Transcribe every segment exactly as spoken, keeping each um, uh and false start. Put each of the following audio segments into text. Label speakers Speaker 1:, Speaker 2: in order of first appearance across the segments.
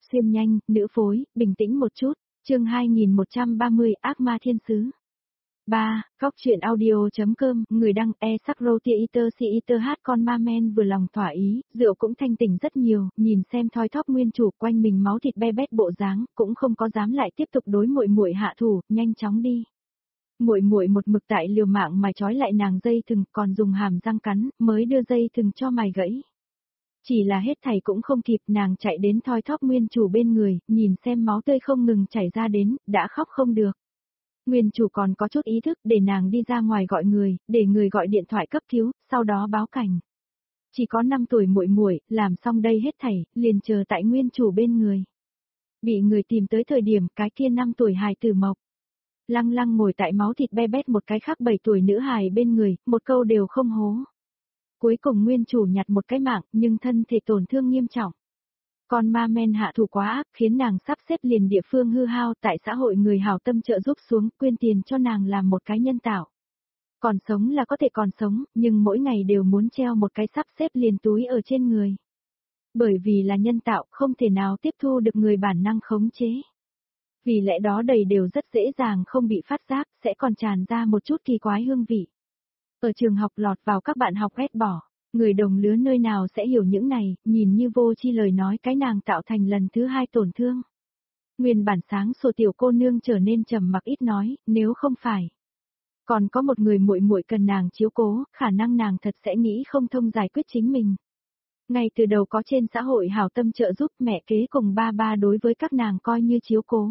Speaker 1: xuyên nhanh, nữ phối, bình tĩnh một chút, chương hai nghìn một trăm ba mươi ác ma thiên sứ. ba. Góc truyện audio.com, người đăng e sắc rô tia iter si iter hát con ma men vừa lòng thỏa ý, rượu cũng thanh tỉnh rất nhiều, nhìn xem thoi thóp nguyên chủ quanh mình máu thịt be bét bộ dáng, cũng không có dám lại tiếp tục đối muội muội hạ thủ, nhanh chóng đi. Muội muội một mực tại liều mạng mài trói lại nàng dây thừng, còn dùng hàm răng cắn, mới đưa dây thừng cho mài gãy. Chỉ là hết thảy cũng không kịp, nàng chạy đến thoi thóp nguyên chủ bên người, nhìn xem máu tươi không ngừng chảy ra đến, đã khóc không được. Nguyên chủ còn có chút ý thức để nàng đi ra ngoài gọi người, để người gọi điện thoại cấp cứu, sau đó báo cảnh. Chỉ có năm tuổi muội muội, làm xong đây hết thảy, liền chờ tại nguyên chủ bên người. Bị người tìm tới thời điểm cái kia năm tuổi hài tử mộc. Lăng lăng ngồi tại máu thịt be bét một cái khác bảy tuổi nữ hài bên người, một câu đều không hố. Cuối cùng nguyên chủ nhặt một cái mạng, nhưng thân thể tổn thương nghiêm trọng. Con ma men hạ thủ quá ác, khiến nàng sắp xếp liền địa phương hư hao, tại xã hội người hảo tâm trợ giúp xuống, quyên tiền cho nàng làm một cái nhân tạo. Còn sống là có thể còn sống, nhưng mỗi ngày đều muốn treo một cái sắp xếp liền túi ở trên người. Bởi vì là nhân tạo, không thể nào tiếp thu được người bản năng khống chế. Vì lẽ đó đầy đều rất dễ dàng không bị phát giác, sẽ còn tràn ra một chút kỳ quái hương vị. Ở trường học lọt vào các bạn học ghét bỏ. Người đồng lứa nơi nào sẽ hiểu những này, nhìn như vô chi lời nói cái nàng tạo thành lần thứ hai tổn thương. Nguyên bản sáng sủa tiểu cô nương trở nên trầm mặc ít nói, nếu không phải. Còn có một người muội muội cần nàng chiếu cố, khả năng nàng thật sẽ nghĩ không thông giải quyết chính mình. Ngay từ đầu có trên xã hội hảo tâm trợ giúp mẹ kế cùng ba ba đối với các nàng coi như chiếu cố.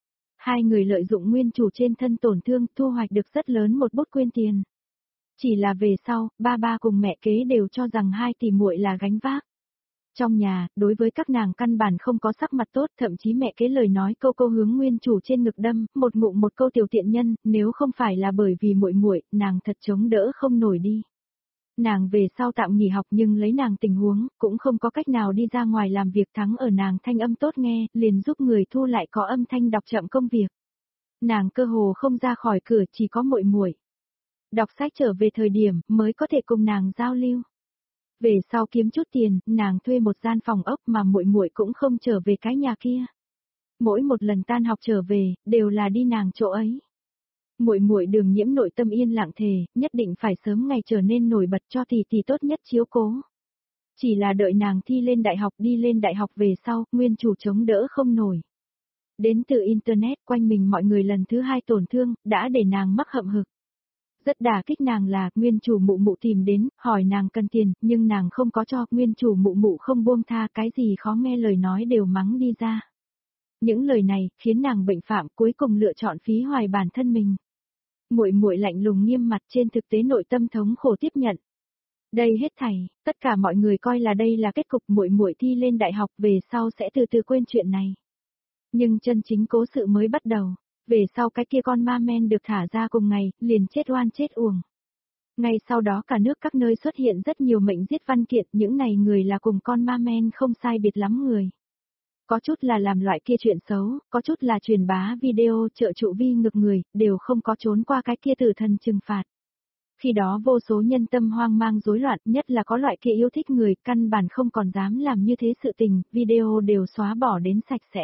Speaker 1: Hai người lợi dụng nguyên chủ trên thân tổn thương thu hoạch được rất lớn một bút quyên tiền. Chỉ là về sau, ba ba cùng mẹ kế đều cho rằng hai tỷ muội là gánh vác. Trong nhà, đối với các nàng căn bản không có sắc mặt tốt, thậm chí mẹ kế lời nói câu câu hướng nguyên chủ trên ngực đâm, một ngụm một câu tiểu tiện nhân, nếu không phải là bởi vì muội muội, nàng thật chống đỡ không nổi đi. Nàng về sau tạm nghỉ học nhưng lấy nàng tình huống, cũng không có cách nào đi ra ngoài làm việc thắng ở nàng thanh âm tốt nghe, liền giúp người thu lại có âm thanh đọc chậm công việc. Nàng cơ hồ không ra khỏi cửa, chỉ có muội muội. Đọc sách trở về thời điểm mới có thể cùng nàng giao lưu. Về sau kiếm chút tiền, nàng thuê một gian phòng ốc mà muội muội cũng không trở về cái nhà kia. Mỗi một lần tan học trở về, đều là đi nàng chỗ ấy. Muội muội Đường Nhiễm nội tâm yên lặng thề, nhất định phải sớm ngày trở nên nổi bật cho tỷ tỷ tốt nhất chiếu cố. Chỉ là đợi nàng thi lên đại học đi lên đại học về sau, nguyên chủ chống đỡ không nổi. Đến từ Internet quanh mình mọi người lần thứ hai tổn thương, đã để nàng mắc hậm hực. Rất đả kích nàng là, nguyên chủ mụ mụ tìm đến, hỏi nàng cần tiền, nhưng nàng không có cho, nguyên chủ mụ mụ không buông tha, cái gì khó nghe lời nói đều mắng đi ra. Những lời này, khiến nàng bệnh phạm cuối cùng lựa chọn phí hoài bản thân mình. Muội muội lạnh lùng nghiêm mặt trên thực tế nội tâm thống khổ tiếp nhận. Đây hết thảy, tất cả mọi người coi là đây là kết cục muội muội thi lên đại học về sau sẽ từ từ quên chuyện này. Nhưng chân chính cố sự mới bắt đầu. Về sau cái kia con ma men được thả ra cùng ngày, liền chết oan chết uổng. Ngay sau đó cả nước các nơi xuất hiện rất nhiều mệnh giết văn kiện, những này người là cùng con ma men không sai biệt lắm người. Có chút là làm loại kia chuyện xấu, có chút là truyền bá video trợ trụ vi ngược người, đều không có trốn qua cái kia tử thần trừng phạt. Khi đó vô số nhân tâm hoang mang rối loạn, nhất là có loại kia yêu thích người, căn bản không còn dám làm như thế sự tình, video đều xóa bỏ đến sạch sẽ.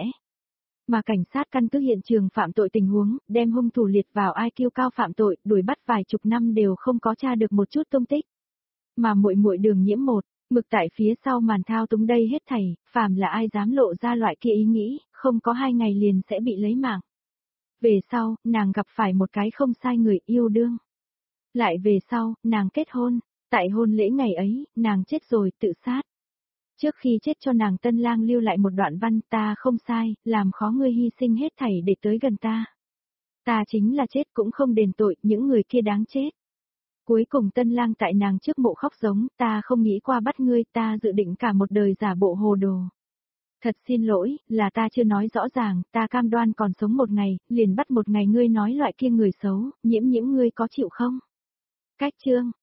Speaker 1: Mà cảnh sát căn cứ hiện trường phạm tội tình huống, đem hung thủ liệt vào ai kiêu cao phạm tội, đuổi bắt vài chục năm đều không có tra được một chút tung tích. Mà muội muội Đường Nhiễm một, mực tại phía sau màn thao túng đây hết thảy, phàm là ai dám lộ ra loại kia ý nghĩ, không có hai ngày liền sẽ bị lấy mạng. Về sau, nàng gặp phải một cái không sai người yêu đương. Lại về sau, nàng kết hôn, tại hôn lễ ngày ấy, nàng chết rồi, tự sát. Trước khi chết cho nàng tân lang lưu lại một đoạn văn, ta không sai, làm khó ngươi hy sinh hết thảy để tới gần ta. Ta chính là chết cũng không đền tội, những người kia đáng chết. Cuối cùng tân lang tại nàng trước mộ khóc giống, ta không nghĩ qua bắt ngươi, ta dự định cả một đời giả bộ hồ đồ. Thật xin lỗi, là ta chưa nói rõ ràng, ta cam đoan còn sống một ngày, liền bắt một ngày ngươi nói loại kia người xấu, Nhiễm Nhiễm ngươi có chịu không? Cách chương,